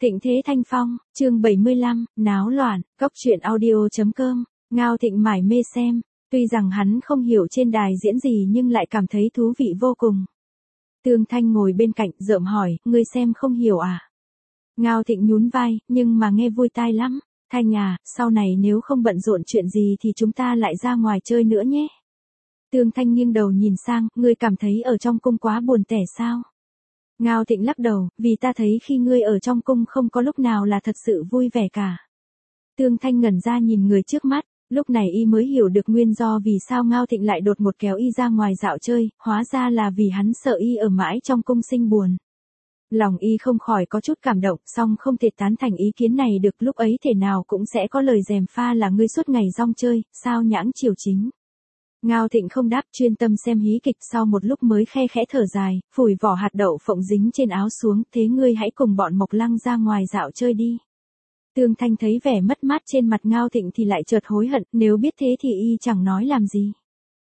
Thịnh Thế Thanh Phong, chương 75, náo loạn, cốc truyện audio.com, Ngao Thịnh mải mê xem, tuy rằng hắn không hiểu trên đài diễn gì nhưng lại cảm thấy thú vị vô cùng. Tương Thanh ngồi bên cạnh rợm hỏi, ngươi xem không hiểu à? Ngao Thịnh nhún vai, nhưng mà nghe vui tai lắm. Thanh à, sau này nếu không bận rộn chuyện gì thì chúng ta lại ra ngoài chơi nữa nhé. Tương Thanh nghiêng đầu nhìn sang, ngươi cảm thấy ở trong cung quá buồn tẻ sao? Ngao Thịnh lắc đầu, vì ta thấy khi ngươi ở trong cung không có lúc nào là thật sự vui vẻ cả. Tương Thanh ngẩn ra nhìn người trước mắt, lúc này y mới hiểu được nguyên do vì sao Ngao Thịnh lại đột một kéo y ra ngoài dạo chơi, hóa ra là vì hắn sợ y ở mãi trong cung sinh buồn. Lòng y không khỏi có chút cảm động, song không thể tán thành ý kiến này được, lúc ấy thể nào cũng sẽ có lời gièm pha là ngươi suốt ngày rong chơi, sao nhãng chiều chính. Ngao Thịnh không đáp, chuyên tâm xem hí kịch, sau một lúc mới khe khẽ thở dài, phủi vỏ hạt đậu phộng dính trên áo xuống, thế ngươi hãy cùng bọn Mộc Lăng ra ngoài dạo chơi đi. Tương Thanh thấy vẻ mất mát trên mặt Ngao Thịnh thì lại chợt hối hận, nếu biết thế thì y chẳng nói làm gì.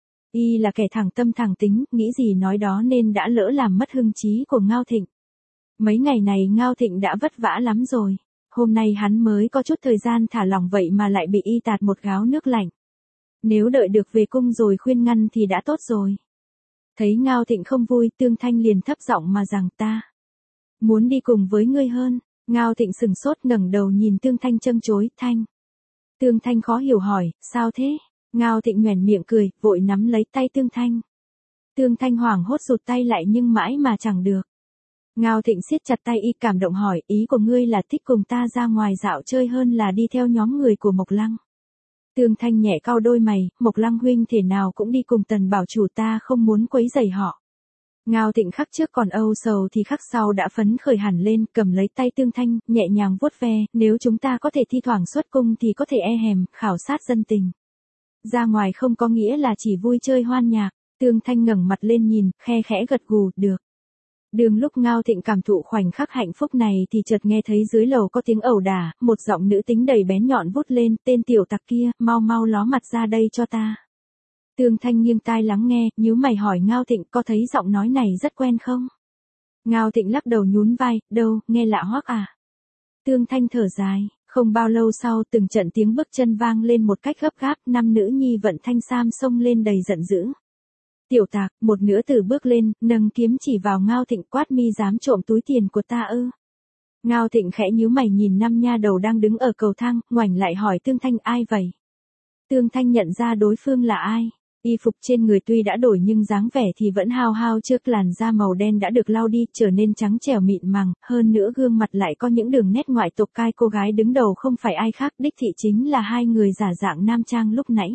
Y là kẻ thẳng tâm thẳng tính, nghĩ gì nói đó nên đã lỡ làm mất hưng trí của Ngao Thịnh. Mấy ngày này Ngao Thịnh đã vất vả lắm rồi, hôm nay hắn mới có chút thời gian thả lỏng vậy mà lại bị y tạt một gáo nước lạnh. Nếu đợi được về cung rồi khuyên ngăn thì đã tốt rồi. Thấy Ngao Thịnh không vui, Tương Thanh liền thấp giọng mà rằng ta muốn đi cùng với ngươi hơn. Ngao Thịnh sừng sốt ngẩng đầu nhìn Tương Thanh châm chối, Thanh. Tương Thanh khó hiểu hỏi, sao thế? Ngao Thịnh nhoẻn miệng cười, vội nắm lấy tay Tương Thanh. Tương Thanh hoảng hốt rụt tay lại nhưng mãi mà chẳng được. Ngao Thịnh siết chặt tay y, cảm động hỏi, ý của ngươi là thích cùng ta ra ngoài dạo chơi hơn là đi theo nhóm người của Mộc Lăng. Tương Thanh nhẹ cau đôi mày, Mộc Lăng huynh thể nào cũng đi cùng Tần bảo chủ, ta không muốn quấy rầy họ. Ngao Thịnh khắc trước còn âu sầu thì khắc sau đã phấn khởi hẳn lên, cầm lấy tay Tương Thanh, nhẹ nhàng vuốt ve, nếu chúng ta có thể thi thoảng xuất cung thì có thể e hèm, khảo sát dân tình. Ra ngoài không có nghĩa là chỉ vui chơi hoan nhạc. Tương Thanh ngẩng mặt lên nhìn, khe khẽ gật gù, được. Đường lúc Ngao Thịnh cảm thụ khoảnh khắc hạnh phúc này thì chợt nghe thấy dưới lầu có tiếng ẩu đả, một giọng nữ tính đầy bén nhọn vút lên, tên tiểu tặc kia, mau mau ló mặt ra đây cho ta. Tương Thanh nghiêng tai lắng nghe, nhíu mày hỏi Ngao Thịnh, có thấy giọng nói này rất quen không? Ngao Thịnh lắc đầu nhún vai, đâu, nghe lạ hoắc à. Tương Thanh thở dài, không bao lâu sau từng trận tiếng bước chân vang lên một cách gấp gáp, năm nữ nhi vận thanh sam xông lên đầy giận dữ. Tiểu tạc, một nữ tử bước lên, nâng kiếm chỉ vào Ngao Thịnh, quát, mi dám trộm túi tiền của ta ư? Ngao Thịnh khẽ nhíu mày nhìn năm nha đầu đang đứng ở cầu thang, ngoảnh lại hỏi Tương Thanh, ai vậy? Tương Thanh nhận ra đối phương là ai. Y phục trên người tuy đã đổi nhưng dáng vẻ thì vẫn hao hao, trước làn da màu đen đã được lau đi, trở nên trắng trẻo mịn màng, hơn nữa gương mặt lại có những đường nét ngoại tộc cai, cô gái đứng đầu không phải ai khác, đích thị chính là hai người giả dạng nam trang lúc nãy.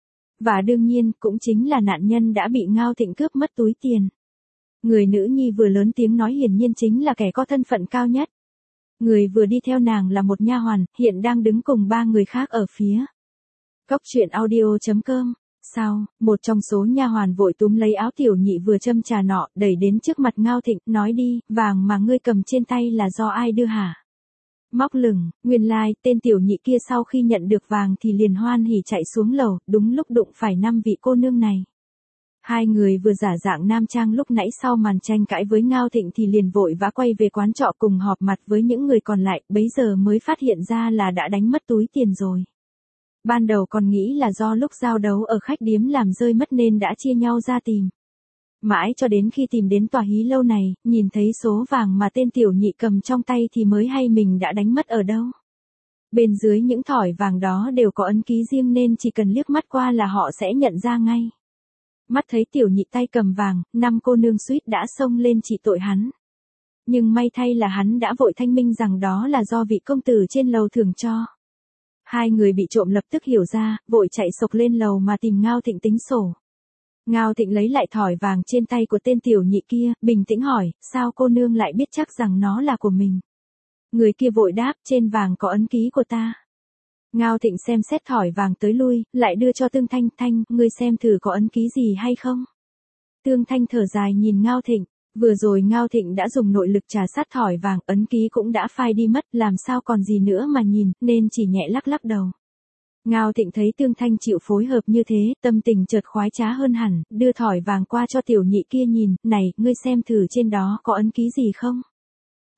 Và đương nhiên, cũng chính là nạn nhân đã bị Ngao Thịnh cướp mất túi tiền. Người nữ nhi vừa lớn tiếng nói hiển nhiên chính là kẻ có thân phận cao nhất. Người vừa đi theo nàng là một nha hoàn, hiện đang đứng cùng ba người khác ở phía. Cốc truyện audio.com. Sau, một trong số nha hoàn vội túm lấy áo tiểu nhị vừa châm trà nọ, đẩy đến trước mặt Ngao Thịnh, nói đi, vàng mà ngươi cầm trên tay là do ai đưa hả? Móc lửng, nguyên lai, tên tiểu nhị kia sau khi nhận được vàng thì liền hoan hỉ chạy xuống lầu, đúng lúc đụng phải năm vị cô nương này. Hai người vừa giả dạng nam trang lúc nãy sau màn tranh cãi với Ngao Thịnh thì liền vội vã quay về quán trọ cùng họp mặt với những người còn lại, bấy giờ mới phát hiện ra là đã đánh mất túi tiền rồi. Ban đầu còn nghĩ là do lúc giao đấu ở khách điếm làm rơi mất nên đã chia nhau ra tìm. Mãi cho đến khi tìm đến tòa hí lâu này, nhìn thấy số vàng mà tên tiểu nhị cầm trong tay thì mới hay mình đã đánh mất ở đâu. Bên dưới những thỏi vàng đó đều có ấn ký riêng nên chỉ cần liếc mắt qua là họ sẽ nhận ra ngay. Mắt thấy tiểu nhị tay cầm vàng, năm cô nương suýt đã xông lên trị tội hắn. Nhưng may thay là hắn đã vội thanh minh rằng đó là do vị công tử trên lầu thưởng cho. Hai người bị trộm lập tức hiểu ra, vội chạy xộc lên lầu mà tìm Ngao Thịnh tính sổ. Ngao Thịnh lấy lại thỏi vàng trên tay của tên tiểu nhị kia, bình tĩnh hỏi, sao cô nương lại biết chắc rằng nó là của mình? Người kia vội đáp, trên vàng có ấn ký của ta. Ngao Thịnh xem xét thỏi vàng tới lui, lại đưa cho Tương Thanh, Thanh, ngươi xem thử có ấn ký gì hay không? Tương Thanh thở dài nhìn Ngao Thịnh, vừa rồi Ngao Thịnh đã dùng nội lực trà sát thỏi vàng, ấn ký cũng đã phai đi mất, làm sao còn gì nữa mà nhìn, nên chỉ nhẹ lắc lắc đầu. Ngao Thịnh thấy Tương Thanh chịu phối hợp như thế, tâm tình chợt khoái trá hơn hẳn, đưa thỏi vàng qua cho tiểu nhị kia nhìn, này, ngươi xem thử trên đó có ấn ký gì không?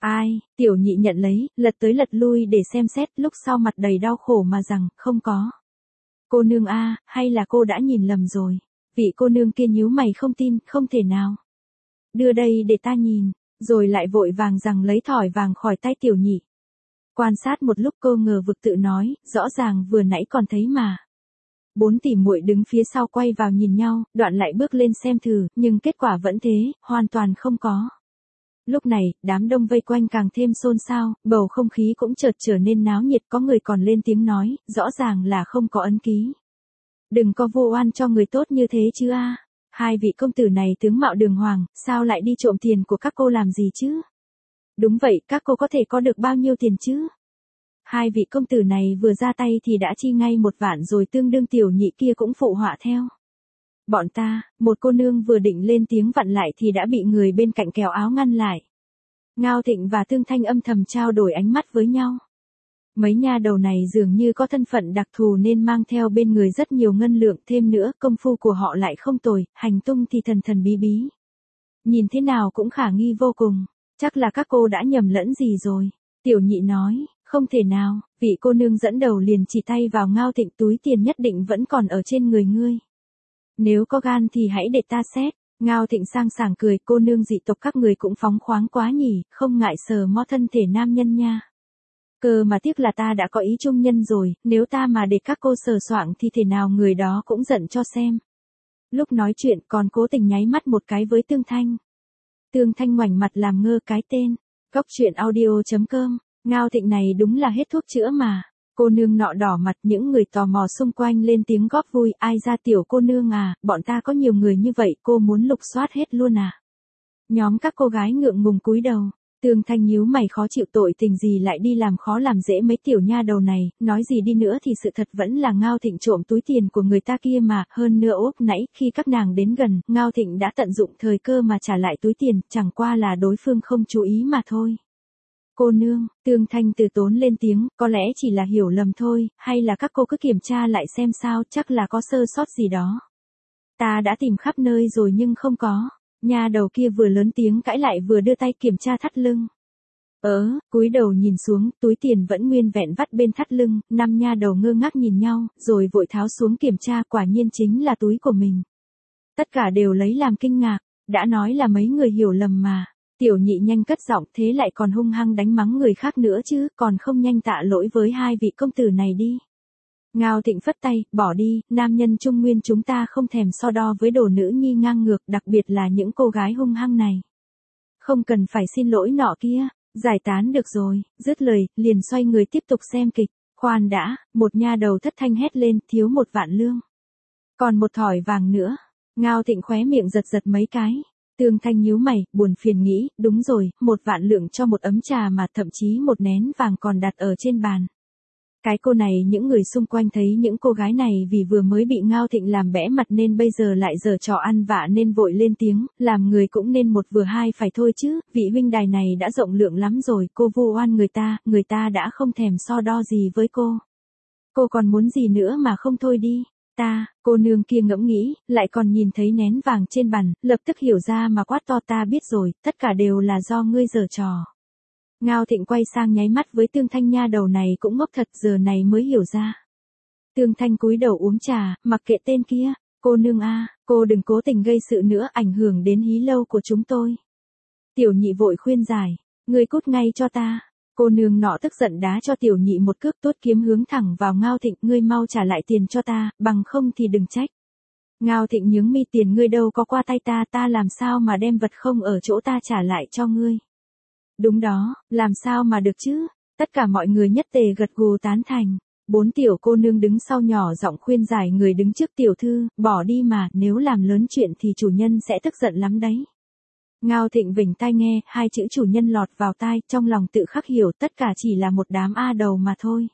Ai, tiểu nhị nhận lấy, lật tới lật lui để xem xét, lúc sau mặt đầy đau khổ mà rằng, không có. Cô nương a, hay là cô đã nhìn lầm rồi. Vị cô nương kia nhíu mày không tin, không thể nào. Đưa đây để ta nhìn, rồi lại vội vàng rằng lấy thỏi vàng khỏi tay tiểu nhị. Quan sát một lúc cô ngờ vực tự nói, rõ ràng vừa nãy còn thấy mà. 4 tỷ muội đứng phía sau quay vào nhìn nhau, đoạn lại bước lên xem thử, nhưng kết quả vẫn thế, hoàn toàn không có. Lúc này, đám đông vây quanh càng thêm xôn xao, bầu không khí cũng chợt trở nên náo nhiệt, có người còn lên tiếng nói, rõ ràng là không có ấn ký. Đừng có vu oan cho người tốt như thế chứ a. Hai vị công tử này tướng mạo đường hoàng, sao lại đi trộm tiền của các cô làm gì chứ? Đúng vậy, các cô có thể có được bao nhiêu tiền chứ? Hai vị công tử này vừa ra tay thì đã chi ngay 1 vạn rồi, tương đương tiểu nhị kia cũng phụ họa theo. Bọn ta, một cô nương vừa định lên tiếng vặn lại thì đã bị người bên cạnh kéo áo ngăn lại. Ngao Thịnh và Tương Thanh âm thầm trao đổi ánh mắt với nhau. Mấy nha đầu này dường như có thân phận đặc thù nên mang theo bên người rất nhiều ngân lượng, thêm nữa công phu của họ lại không tồi, hành tung thì thần thần bí bí. Nhìn thế nào cũng khả nghi vô cùng, chắc là các cô đã nhầm lẫn gì rồi. Tiểu nhị nói, không thể nào, vị cô nương dẫn đầu liền chỉ tay vào Ngao Thịnh, túi tiền nhất định vẫn còn ở trên người ngươi. Nếu có gan thì hãy để ta xét. Ngao Thịnh sang sảng cười, cô nương dị tộc các người cũng phóng khoáng quá nhỉ, không ngại sờ mó thân thể nam nhân nha. Cơ mà tiếc là ta đã có ý trung nhân rồi, nếu ta mà để các cô sờ soạng thì thể nào người đó cũng giận cho xem. Lúc nói chuyện còn cố tình nháy mắt một cái với Tương Thanh. Tương Thanh ngoảnh mặt làm ngơ cái tên. Góc truyện audio.com, Ngao Thịnh này đúng là hết thuốc chữa mà. Cô nương nọ đỏ mặt, những người tò mò xung quanh lên tiếng góp vui, ai ra tiểu cô nương à, bọn ta có nhiều người như vậy, cô muốn lục soát hết luôn à. Nhóm các cô gái ngượng ngùng cúi đầu. Tương Thanh nhíu mày khó chịu, tội tình gì lại đi làm khó làm dễ mấy tiểu nha đầu này, nói gì đi nữa thì sự thật vẫn là Ngao Thịnh trộm túi tiền của người ta kia mà, hơn nữa úp nãy khi các nàng đến gần, Ngao Thịnh đã tận dụng thời cơ mà trả lại túi tiền, chẳng qua là đối phương không chú ý mà thôi. Cô nương, Tương Thanh từ tốn lên tiếng, có lẽ chỉ là hiểu lầm thôi, hay là các cô cứ kiểm tra lại xem sao, chắc là có sơ sót gì đó. Ta đã tìm khắp nơi rồi nhưng không có. Nha đầu kia vừa lớn tiếng cãi lại vừa đưa tay kiểm tra thắt lưng. Cúi đầu nhìn xuống, túi tiền vẫn nguyên vẹn vắt bên thắt lưng, 5 nha đầu ngơ ngác nhìn nhau, rồi vội tháo xuống kiểm tra, quả nhiên chính là túi của mình. Tất cả đều lấy làm kinh ngạc, đã nói là mấy người hiểu lầm mà. Tiểu nhị nhanh cất giọng, thế lại còn hung hăng đánh mắng người khác nữa chứ, còn không nhanh tạ lỗi với hai vị công tử này đi. Ngao Thịnh phất tay, bỏ đi, nam nhân Trung Nguyên chúng ta không thèm so đo với đồ nữ nhi ngang ngược, đặc biệt là những cô gái hung hăng này. Không cần phải xin lỗi nọ kia, giải tán được rồi, dứt lời, liền xoay người tiếp tục xem kịch. Khoan đã, một nha đầu thất thanh hét lên, thiếu 1 vạn lương. Còn 1 thỏi vàng nữa. Ngao Thịnh khóe miệng giật giật mấy cái. Tương Thanh nhíu mày, buồn phiền nghĩ, đúng rồi, 1 vạn lượng cho 1 ấm trà mà, thậm chí 1 nén vàng còn đặt ở trên bàn. Cái cô này, những người xung quanh thấy những cô gái này vì vừa mới bị Ngao Thịnh làm bẽ mặt nên bây giờ lại giở trò ăn vạ nên vội lên tiếng, làm người cũng nên một vừa hai phải thôi chứ, vị huynh đài này đã rộng lượng lắm rồi, cô vu oan người ta đã không thèm so đo gì với cô. Cô còn muốn gì nữa mà không thôi đi. Cô nương kia ngẫm nghĩ, lại còn nhìn thấy nén vàng trên bàn, lập tức hiểu ra mà quát to, ta biết rồi, tất cả đều là do ngươi giở trò. Ngao Thịnh quay sang nháy mắt với Tương Thanh, nha đầu này cũng ngốc thật, giờ này mới hiểu ra. Tương Thanh cúi đầu uống trà, mặc kệ tên kia, cô nương a, cô đừng cố tình gây sự nữa, ảnh hưởng đến hí lâu của chúng tôi. Tiểu nhị vội khuyên giải, ngươi cút ngay cho ta. Cô nương nọ tức giận đá cho tiểu nhị một cước, tuốt kiếm hướng thẳng vào Ngao Thịnh, ngươi mau trả lại tiền cho ta, bằng không thì đừng trách. Ngao Thịnh nhướng mi, tiền ngươi đâu có qua tay ta, ta làm sao mà đem vật không ở chỗ ta trả lại cho ngươi. Đúng đó, làm sao mà được chứ? Tất cả mọi người nhất tề gật gù tán thành. 4 tiểu cô nương đứng sau nhỏ giọng khuyên giải người đứng trước, tiểu thư, bỏ đi mà, nếu làm lớn chuyện thì chủ nhân sẽ tức giận lắm đấy. Ngao Thịnh vểnh tai nghe, 2 chữ chủ nhân lọt vào tai, trong lòng tự khắc hiểu tất cả chỉ là một đám a đầu mà thôi.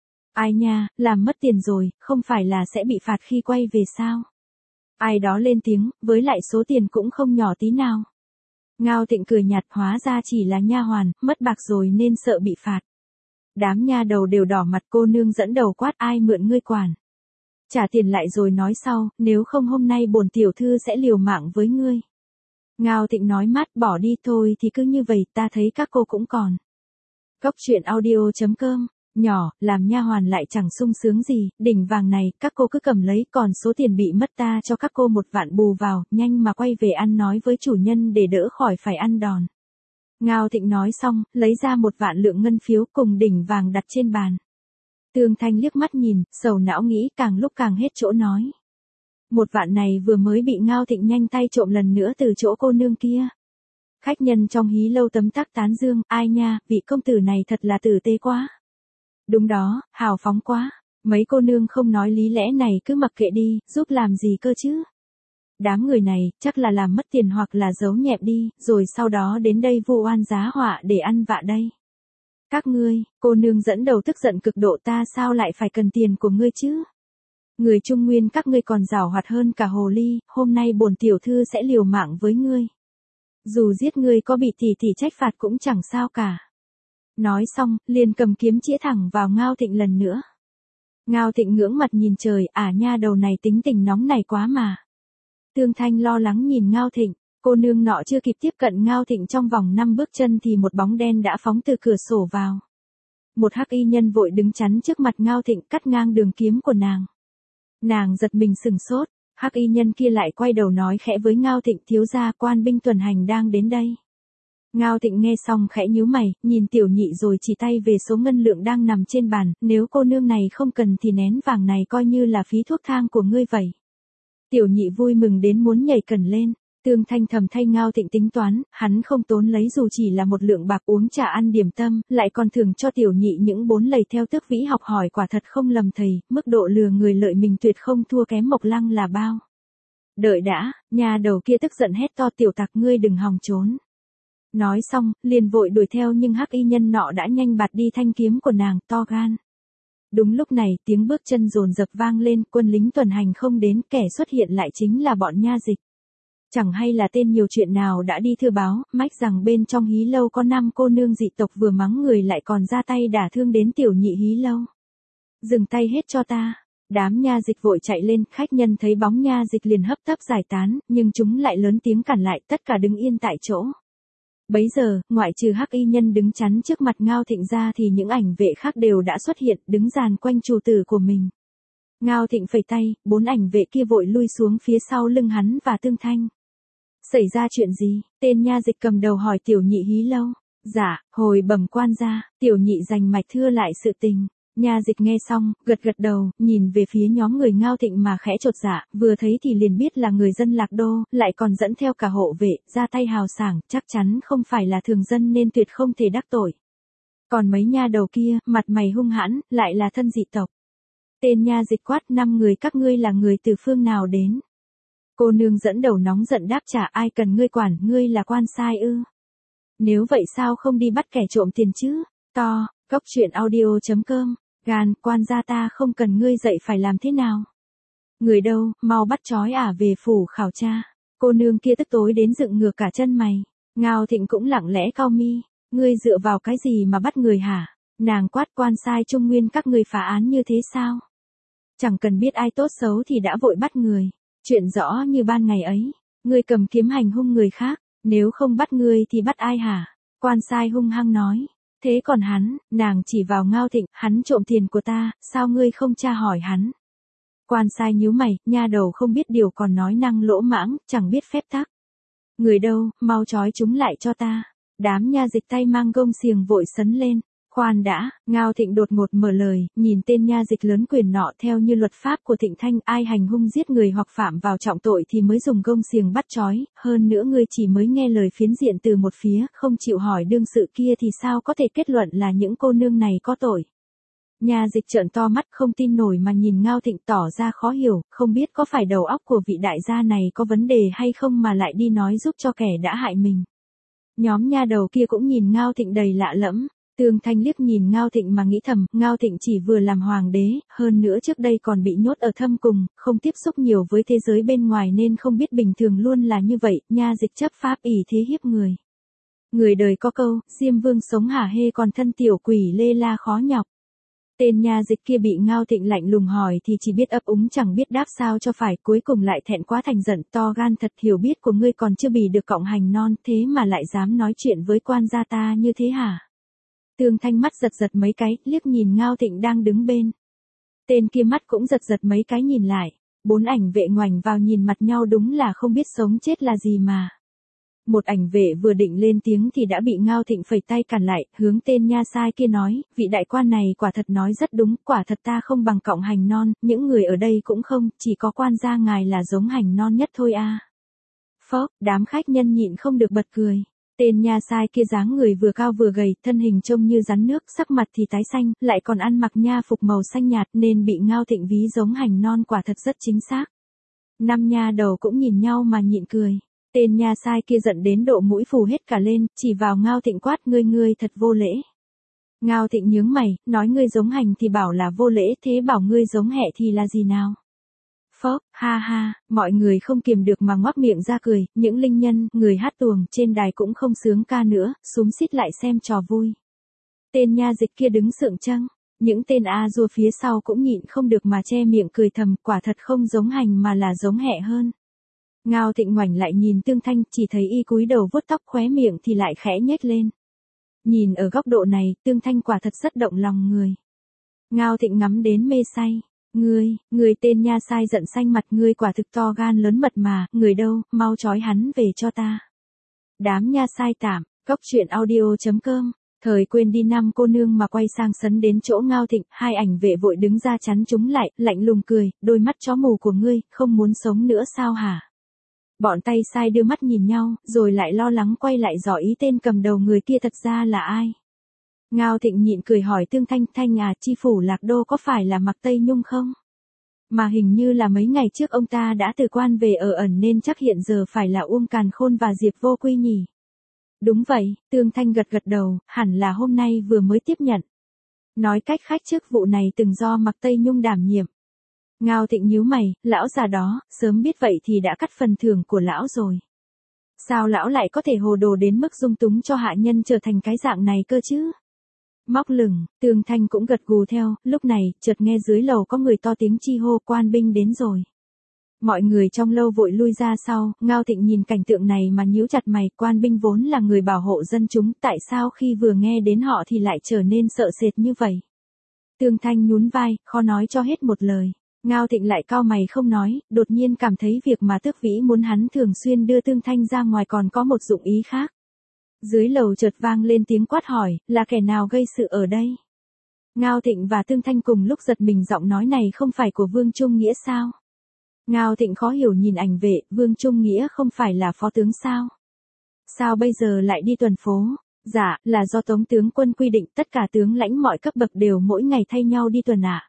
Ai nha, làm mất tiền rồi, không phải là sẽ bị phạt khi quay về sao? Ai đó lên tiếng, với lại số tiền cũng không nhỏ tí nào. Ngao Thịnh cười nhạt, hóa ra chỉ là nha hoàn, mất bạc rồi nên sợ bị phạt. Đám nha đầu đều đỏ mặt, cô nương dẫn đầu quát, ai mượn ngươi quản. Trả tiền lại rồi nói sau, nếu không hôm nay bổn tiểu thư sẽ liều mạng với ngươi. Ngao Thịnh nói mát, bỏ đi thôi thì cứ như vậy, ta thấy các cô cũng còn. Cốc truyện audio.com, nhỏ, làm nha hoàn lại chẳng sung sướng gì, đỉnh vàng này, các cô cứ cầm lấy, còn số tiền bị mất ta cho các cô 1 vạn bù vào, nhanh mà quay về ăn nói với chủ nhân để đỡ khỏi phải ăn đòn. Ngao Thịnh nói xong, lấy ra 1 vạn lượng ngân phiếu cùng đỉnh vàng đặt trên bàn. Tương Thanh liếc mắt nhìn, sầu não nghĩ, càng lúc càng hết chỗ nói. 1 vạn này vừa mới bị Ngao Thịnh nhanh tay trộm lần nữa từ chỗ cô nương kia. Khách nhân trong hí lâu tấm tắc tán dương, ai nha, vị công tử này thật là tử tế quá. Đúng đó, hào phóng quá, mấy cô nương không nói lý lẽ này cứ mặc kệ đi, giúp làm gì cơ chứ. Đám người này, chắc là làm mất tiền hoặc là giấu nhẹm đi, rồi sau đó đến đây vu oan giá họa để ăn vạ đây. Các ngươi, cô nương dẫn đầu tức giận cực độ, ta sao lại phải cần tiền của ngươi chứ? Người Trung Nguyên các ngươi còn giàu hoạt hơn cả hồ ly, hôm nay bổn tiểu thư sẽ liều mạng với ngươi. Dù giết ngươi có bị tỷ trách phạt cũng chẳng sao cả. Nói xong, liền cầm kiếm chĩa thẳng vào Ngao Thịnh lần nữa. Ngao Thịnh ngưỡng mặt nhìn trời, nha đầu này tính tình nóng này quá mà. Tương Thanh lo lắng nhìn Ngao Thịnh, cô nương nọ chưa kịp tiếp cận Ngao Thịnh trong vòng 5 bước chân thì một bóng đen đã phóng từ cửa sổ vào. Một hắc y nhân vội đứng chắn trước mặt Ngao Thịnh, cắt ngang đường kiếm của nàng. Nàng giật mình sừng sốt, hắc y nhân kia lại quay đầu nói khẽ với Ngao Thịnh, thiếu gia, quan binh tuần hành đang đến đây. Ngao Thịnh nghe xong khẽ nhíu mày, nhìn tiểu nhị rồi chỉ tay về số ngân lượng đang nằm trên bàn, nếu cô nương này không cần thì nén vàng này coi như là phí thuốc thang của ngươi vậy. Tiểu nhị vui mừng đến muốn nhảy cẩn lên. Tương Thanh thầm thay Ngao Thịnh tính toán, hắn không tốn lấy dù chỉ là 1 lượng bạc uống trà ăn điểm tâm, lại còn thưởng cho tiểu nhị những 4 lầy theo tước vĩ học hỏi, quả thật không lầm thầy, mức độ lừa người lợi mình tuyệt không thua kém Mộc Lăng là bao. Đợi đã, nhà đầu kia tức giận hét to, tiểu tặc ngươi đừng hòng trốn. Nói xong, liền vội đuổi theo nhưng hắc y nhân nọ đã nhanh bạt đi thanh kiếm của nàng, to gan. Đúng lúc này, tiếng bước chân dồn dập vang lên, quân lính tuần hành không đến, kẻ xuất hiện lại chính là bọn nha dịch. Chẳng hay là tên nhiều chuyện nào đã đi thưa báo, mách rằng bên trong hí lâu có 5 cô nương dị tộc vừa mắng người lại còn ra tay đả thương đến tiểu nhị hí lâu. Dừng tay hết cho ta. Đám nha dịch vội chạy lên, khách nhân thấy bóng nha dịch liền hấp tấp giải tán, nhưng chúng lại lớn tiếng cản lại, tất cả đứng yên tại chỗ. Bấy giờ, ngoại trừ hắc y nhân đứng chắn trước mặt Ngao Thịnh ra thì những ảnh vệ khác đều đã xuất hiện, đứng dàn quanh chủ tử của mình. Ngao Thịnh phẩy tay, 4 ảnh vệ kia vội lui xuống phía sau lưng hắn và Tương Thanh. Xảy ra chuyện gì? Tên nha dịch cầm đầu hỏi tiểu nhị hí lâu. Dạ, hồi bẩm quan gia, tiểu nhị rành mạch thưa lại sự tình. Nha dịch nghe xong, gật đầu, nhìn về phía nhóm người Ngao Thịnh mà khẽ chột dạ, vừa thấy thì liền biết là người dân Lạc Đô, lại còn dẫn theo cả hộ vệ, ra tay hào sảng, chắc chắn không phải là thường dân nên tuyệt không thể đắc tội. Còn mấy nha đầu kia, mặt mày hung hãn, lại là thân dị tộc. Tên nha dịch quát, 5 người các ngươi là người từ phương nào đến? Cô nương dẫn đầu nóng giận đáp trả, ai cần ngươi quản, ngươi là quan sai ư? Nếu vậy sao không đi bắt kẻ trộm tiền chứ? To, cốc truyện audio.com, gan, quan gia ta không cần ngươi dạy phải làm thế nào? Người đâu, mau bắt trói về phủ khảo tra. Cô nương kia tức tối đến dựng ngược cả chân mày. Ngao Thịnh cũng lặng lẽ cau mi, ngươi dựa vào cái gì mà bắt người hả? Nàng quát, quan sai Trung Nguyên các ngươi phá án như thế sao? Chẳng cần biết ai tốt xấu thì đã vội bắt người. Chuyện rõ như ban ngày ấy, ngươi cầm kiếm hành hung người khác, nếu không bắt ngươi thì bắt ai hả? Quan sai hung hăng nói. Thế còn hắn, nàng chỉ vào Ngao Thịnh, hắn trộm tiền của ta, sao ngươi không tra hỏi hắn? Quan sai nhíu mày, nha đầu không biết điều còn nói năng lỗ mãng, chẳng biết phép tắc. Người đâu, mau trói chúng lại cho ta. Đám nha dịch tay mang gông xiềng vội sấn lên. Khoan đã, Ngao Thịnh đột ngột mở lời, nhìn tên nha dịch lớn quyền nọ, theo như luật pháp của Thịnh Thanh, ai hành hung giết người hoặc phạm vào trọng tội thì mới dùng gông xiềng bắt trói, hơn nữa ngươi chỉ mới nghe lời phiến diện từ một phía, không chịu hỏi đương sự kia thì sao có thể kết luận là những cô nương này có tội. Nha dịch trợn to mắt không tin nổi mà nhìn Ngao Thịnh tỏ ra khó hiểu, không biết có phải đầu óc của vị đại gia này có vấn đề hay không mà lại đi nói giúp cho kẻ đã hại mình. Nhóm nha đầu kia cũng nhìn Ngao Thịnh đầy lạ lẫm. Tương Thanh liếc nhìn Ngao Thịnh mà nghĩ thầm, Ngao Thịnh chỉ vừa làm hoàng đế, hơn nữa trước đây còn bị nhốt ở thâm cung, không tiếp xúc nhiều với thế giới bên ngoài nên không biết bình thường luôn là như vậy, nha dịch chấp pháp ỷ thế hiếp người. Người đời có câu, Diêm Vương sống hả hê còn thân tiểu quỷ lê la khó nhọc. Tên nha dịch kia bị Ngao Thịnh lạnh lùng hỏi thì chỉ biết ấp úng chẳng biết đáp sao cho phải, cuối cùng lại thẹn quá thành giận, to gan thật, hiểu biết của ngươi còn chưa bì được cọng hành non, thế mà lại dám nói chuyện với quan gia ta như thế hả? Tương Thanh mắt giật giật mấy cái, liếc nhìn Ngao Thịnh đang đứng bên. Tên kia mắt cũng giật giật mấy cái nhìn lại, 4 ảnh vệ ngoảnh vào nhìn mặt nhau đúng là không biết sống chết là gì mà. Một ảnh vệ vừa định lên tiếng thì đã bị Ngao Thịnh phẩy tay cản lại, hướng tên nha sai kia nói, vị đại quan này quả thật nói rất đúng, quả thật ta không bằng cọng hành non, những người ở đây cũng không, chỉ có quan gia ngài là giống hành non nhất thôi a. Phó, đám khách nhân nhịn không được bật cười. Tên nha sai kia dáng người vừa cao vừa gầy, thân hình trông như rắn nước, sắc mặt thì tái xanh, lại còn ăn mặc nha phục màu xanh nhạt nên bị Ngao Thịnh ví giống hành non, quả thật rất chính xác. Năm nha đầu cũng nhìn nhau mà nhịn cười. Tên nha sai kia giận đến độ mũi phù hết cả lên, chỉ vào Ngao Thịnh quát, ngươi thật vô lễ. Ngao Thịnh nhướng mày, nói ngươi giống hành thì bảo là vô lễ, thế bảo ngươi giống hẹ thì là gì nào? Phó, ha ha, mọi người không kiềm được mà ngoác miệng ra cười, những linh nhân, người hát tuồng trên đài cũng không sướng ca nữa, xúm xít lại xem trò vui. Tên nha dịch kia đứng sượng trăng, những tên a dua phía sau cũng nhịn không được mà che miệng cười thầm, quả thật không giống hành mà là giống hẹ hơn. Ngao Thịnh ngoảnh lại nhìn Tương Thanh, chỉ thấy y cúi đầu vuốt tóc, khóe miệng thì lại khẽ nhếch lên. Nhìn ở góc độ này, Tương Thanh quả thật rất động lòng người. Ngao Thịnh ngắm đến mê say. Người tên nha sai giận xanh mặt, ngươi quả thực to gan lớn mật mà, người đâu, mau trói hắn về cho ta. Đám nha sai tạm, góc truyện audio.com. Thời quên đi năm cô nương mà quay sang sấn đến chỗ Ngao Thịnh, 2 ảnh vệ vội đứng ra chắn chúng lại, lạnh lùng cười, đôi mắt chó mù của ngươi, không muốn sống nữa sao hả? Bọn tay sai đưa mắt nhìn nhau, rồi lại lo lắng quay lại dò ý tên cầm đầu người kia thật ra là ai. Ngao Thịnh nhịn cười hỏi Tương Thanh, Thanh à, chi phủ Lạc Đô có phải là Mạc Tây Nhung không? Mà hình như là mấy ngày trước ông ta đã từ quan về ở ẩn nên chắc hiện giờ phải là Uông Càn Khôn và Diệp Vô Quy nhỉ? Đúng vậy, Tương Thanh gật gật đầu, hẳn là hôm nay vừa mới tiếp nhận. Nói cách khác chức vụ này từng do Mạc Tây Nhung đảm nhiệm. Ngao Thịnh nhíu mày, lão già đó, sớm biết vậy thì đã cắt phần thưởng của lão rồi. Sao lão lại có thể hồ đồ đến mức dung túng cho hạ nhân trở thành cái dạng này cơ chứ? Móc lửng, Tương Thanh cũng gật gù theo, lúc này, chợt nghe dưới lầu có người to tiếng chi hô, quan binh đến rồi. Mọi người trong lâu vội lui ra sau, Ngao Thịnh nhìn cảnh tượng này mà nhíu chặt mày, quan binh vốn là người bảo hộ dân chúng, tại sao khi vừa nghe đến họ thì lại trở nên sợ sệt như vậy? Tương Thanh nhún vai, khó nói cho hết một lời. Ngao Thịnh lại cau mày không nói, đột nhiên cảm thấy việc mà Tước Vĩ muốn hắn thường xuyên đưa Tương Thanh ra ngoài còn có một dụng ý khác. Dưới lầu chợt vang lên tiếng quát hỏi, là kẻ nào gây sự ở đây? Ngao Thịnh và Tương Thanh cùng lúc giật mình, giọng nói này không phải của Vương Trung Nghĩa sao? Ngao Thịnh khó hiểu nhìn ảnh vệ, Vương Trung Nghĩa không phải là phó tướng sao? Sao bây giờ lại đi tuần phố? Dạ, là do Tống tướng quân quy định tất cả tướng lãnh mọi cấp bậc đều mỗi ngày thay nhau đi tuần ạ.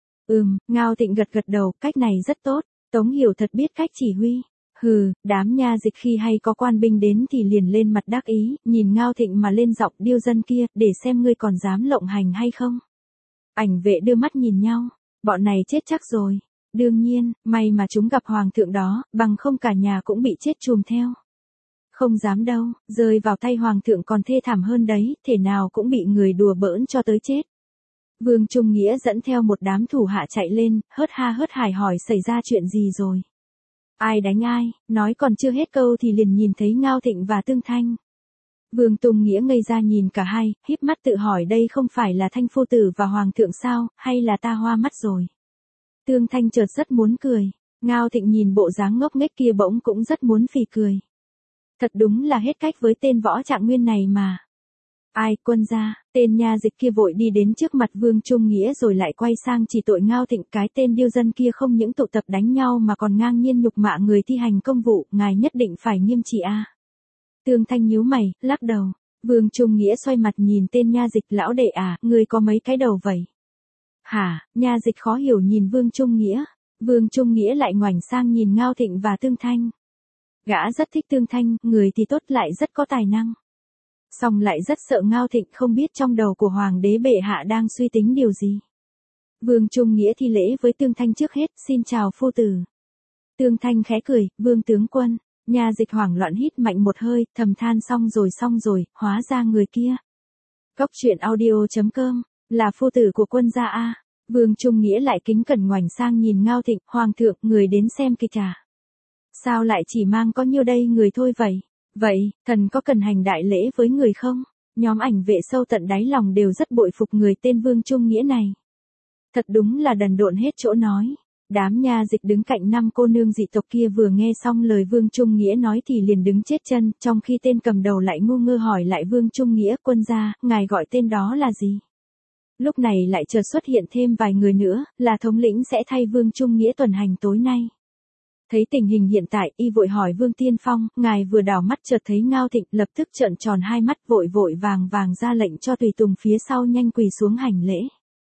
Ngao Thịnh gật gật đầu, cách này rất tốt, Tống Hiểu thật biết cách chỉ huy. Hừ, đám nha dịch khi hay có quan binh đến thì liền lên mặt đắc ý, nhìn Ngao Thịnh mà lên giọng, điêu dân kia, để xem ngươi còn dám lộng hành hay không. Ảnh vệ đưa mắt nhìn nhau, bọn này chết chắc rồi. Đương nhiên, may mà chúng gặp hoàng thượng đó, bằng không cả nhà cũng bị chết chùm theo. Không dám đâu, rơi vào tay hoàng thượng còn thê thảm hơn đấy, thể nào cũng bị người đùa bỡn cho tới chết. Vương Trung Nghĩa dẫn theo một đám thủ hạ chạy lên, hớt ha hớt hải hỏi xảy ra chuyện gì rồi. Ai đánh ai, nói còn chưa hết câu thì liền nhìn thấy Ngao Thịnh và Tương Thanh. Vương Tùng Nghĩa ngây ra nhìn cả hai, híp mắt tự hỏi đây không phải là Thanh phu tử và hoàng thượng sao, hay là ta hoa mắt rồi. Tương Thanh chợt rất muốn cười, Ngao Thịnh nhìn bộ dáng ngốc nghếch kia bỗng cũng rất muốn phì cười. Thật đúng là hết cách với tên võ trạng nguyên này mà. Ai, quân gia, tên nha dịch kia vội đi đến trước mặt Vương Trung Nghĩa rồi lại quay sang chỉ tội Ngao Thịnh, cái tên điêu dân kia không những tụ tập đánh nhau mà còn ngang nhiên nhục mạ người thi hành công vụ, ngài nhất định phải nghiêm trị a. Tương Thanh nhíu mày, lắc đầu. Vương Trung Nghĩa xoay mặt nhìn tên nha dịch, lão đệ à, ngươi có mấy cái đầu vậy? Hả, nha dịch khó hiểu nhìn Vương Trung Nghĩa. Vương Trung Nghĩa lại ngoảnh sang nhìn Ngao Thịnh và Tương Thanh. Gã rất thích Tương Thanh, người thì tốt lại rất có tài năng. Song lại rất sợ Ngao Thịnh, không biết trong đầu của hoàng đế bệ hạ đang suy tính điều gì. Vương Trung Nghĩa thi lễ với Tương Thanh trước hết, xin chào phu tử. Tương Thanh khẽ cười, Vương tướng quân. Nha dịch hoảng loạn hít mạnh một hơi, thầm than xong rồi, hóa ra người kia. Góc truyện audio.com Là phu tử của quân gia a. Vương Trung Nghĩa lại kính cẩn ngoảnh sang nhìn Ngao Thịnh, hoàng thượng, người đến xem kịch à? Sao lại chỉ mang có nhiêu đây người thôi vậy? Vậy, thần có cần hành đại lễ với người không? Nhóm ảnh vệ sâu tận đáy lòng đều rất bội phục người tên Vương Trung Nghĩa này. Thật đúng là đần độn hết chỗ nói. Đám nha dịch đứng cạnh 5 cô nương dị tộc kia vừa nghe xong lời Vương Trung Nghĩa nói thì liền đứng chết chân, trong khi tên cầm đầu lại ngu ngơ hỏi lại Vương Trung Nghĩa, quân gia, ngài gọi tên đó là gì? Lúc này lại chợt xuất hiện thêm vài người nữa, là thống lĩnh sẽ thay Vương Trung Nghĩa tuần hành tối nay. Thấy tình hình hiện tại, y vội hỏi Vương Tiên Phong, ngài vừa đảo mắt chợt thấy Ngao Thịnh, lập tức trợn tròn hai mắt, vội vội vàng vàng ra lệnh cho tùy tùng phía sau nhanh quỳ xuống hành lễ.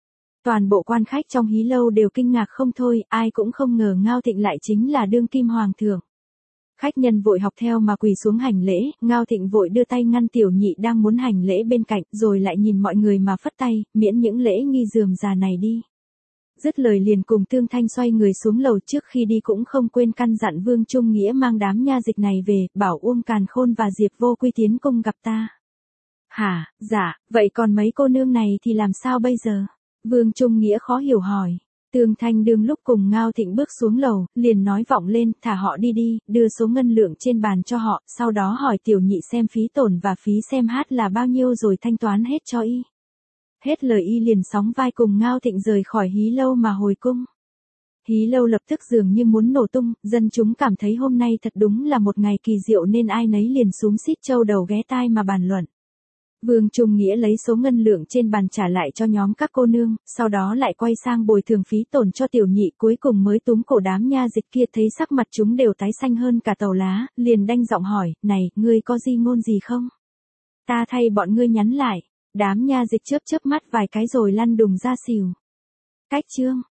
Toàn bộ quan khách trong hí lâu đều kinh ngạc không thôi, ai cũng không ngờ Ngao Thịnh lại chính là đương kim hoàng thượng. Khách nhân vội học theo mà quỳ xuống hành lễ, Ngao Thịnh vội đưa tay ngăn Tiểu Nhị đang muốn hành lễ bên cạnh, rồi lại nhìn mọi người mà phất tay, miễn những lễ nghi rườm rà này đi. Dứt lời liền cùng Tương Thanh xoay người xuống lầu, trước khi đi cũng không quên căn dặn Vương Trung Nghĩa mang đám nha dịch này về, bảo Uông Càn Khôn và Diệp Vô Quy tiến cung gặp ta. Hả, dạ, vậy còn mấy cô nương này thì làm sao bây giờ? Vương Trung Nghĩa khó hiểu hỏi. Tương Thanh đương lúc cùng Ngao Thịnh bước xuống lầu, liền nói vọng lên, thả họ đi đi, đưa số ngân lượng trên bàn cho họ, sau đó hỏi Tiểu Nhị xem phí tổn và phí xem hát là bao nhiêu rồi thanh toán hết cho y. Hết lời y liền sóng vai cùng Ngao Thịnh rời khỏi hí lâu mà hồi cung. Hí lâu lập tức dường như muốn nổ tung, dân chúng cảm thấy hôm nay thật đúng là một ngày kỳ diệu nên ai nấy liền xúm xít châu đầu ghé tai mà bàn luận. Vương Trung Nghĩa lấy số ngân lượng trên bàn trả lại cho nhóm các cô nương, sau đó lại quay sang bồi thường phí tổn cho Tiểu Nhị, cuối cùng mới túm cổ đám nha dịch kia, thấy sắc mặt chúng đều tái xanh hơn cả tàu lá, liền đanh giọng hỏi, này, ngươi có di ngôn gì không? Ta thay bọn ngươi nhắn lại. Đám nha dịch chớp chớp mắt vài cái rồi lăn đùng ra xỉu. Cách chương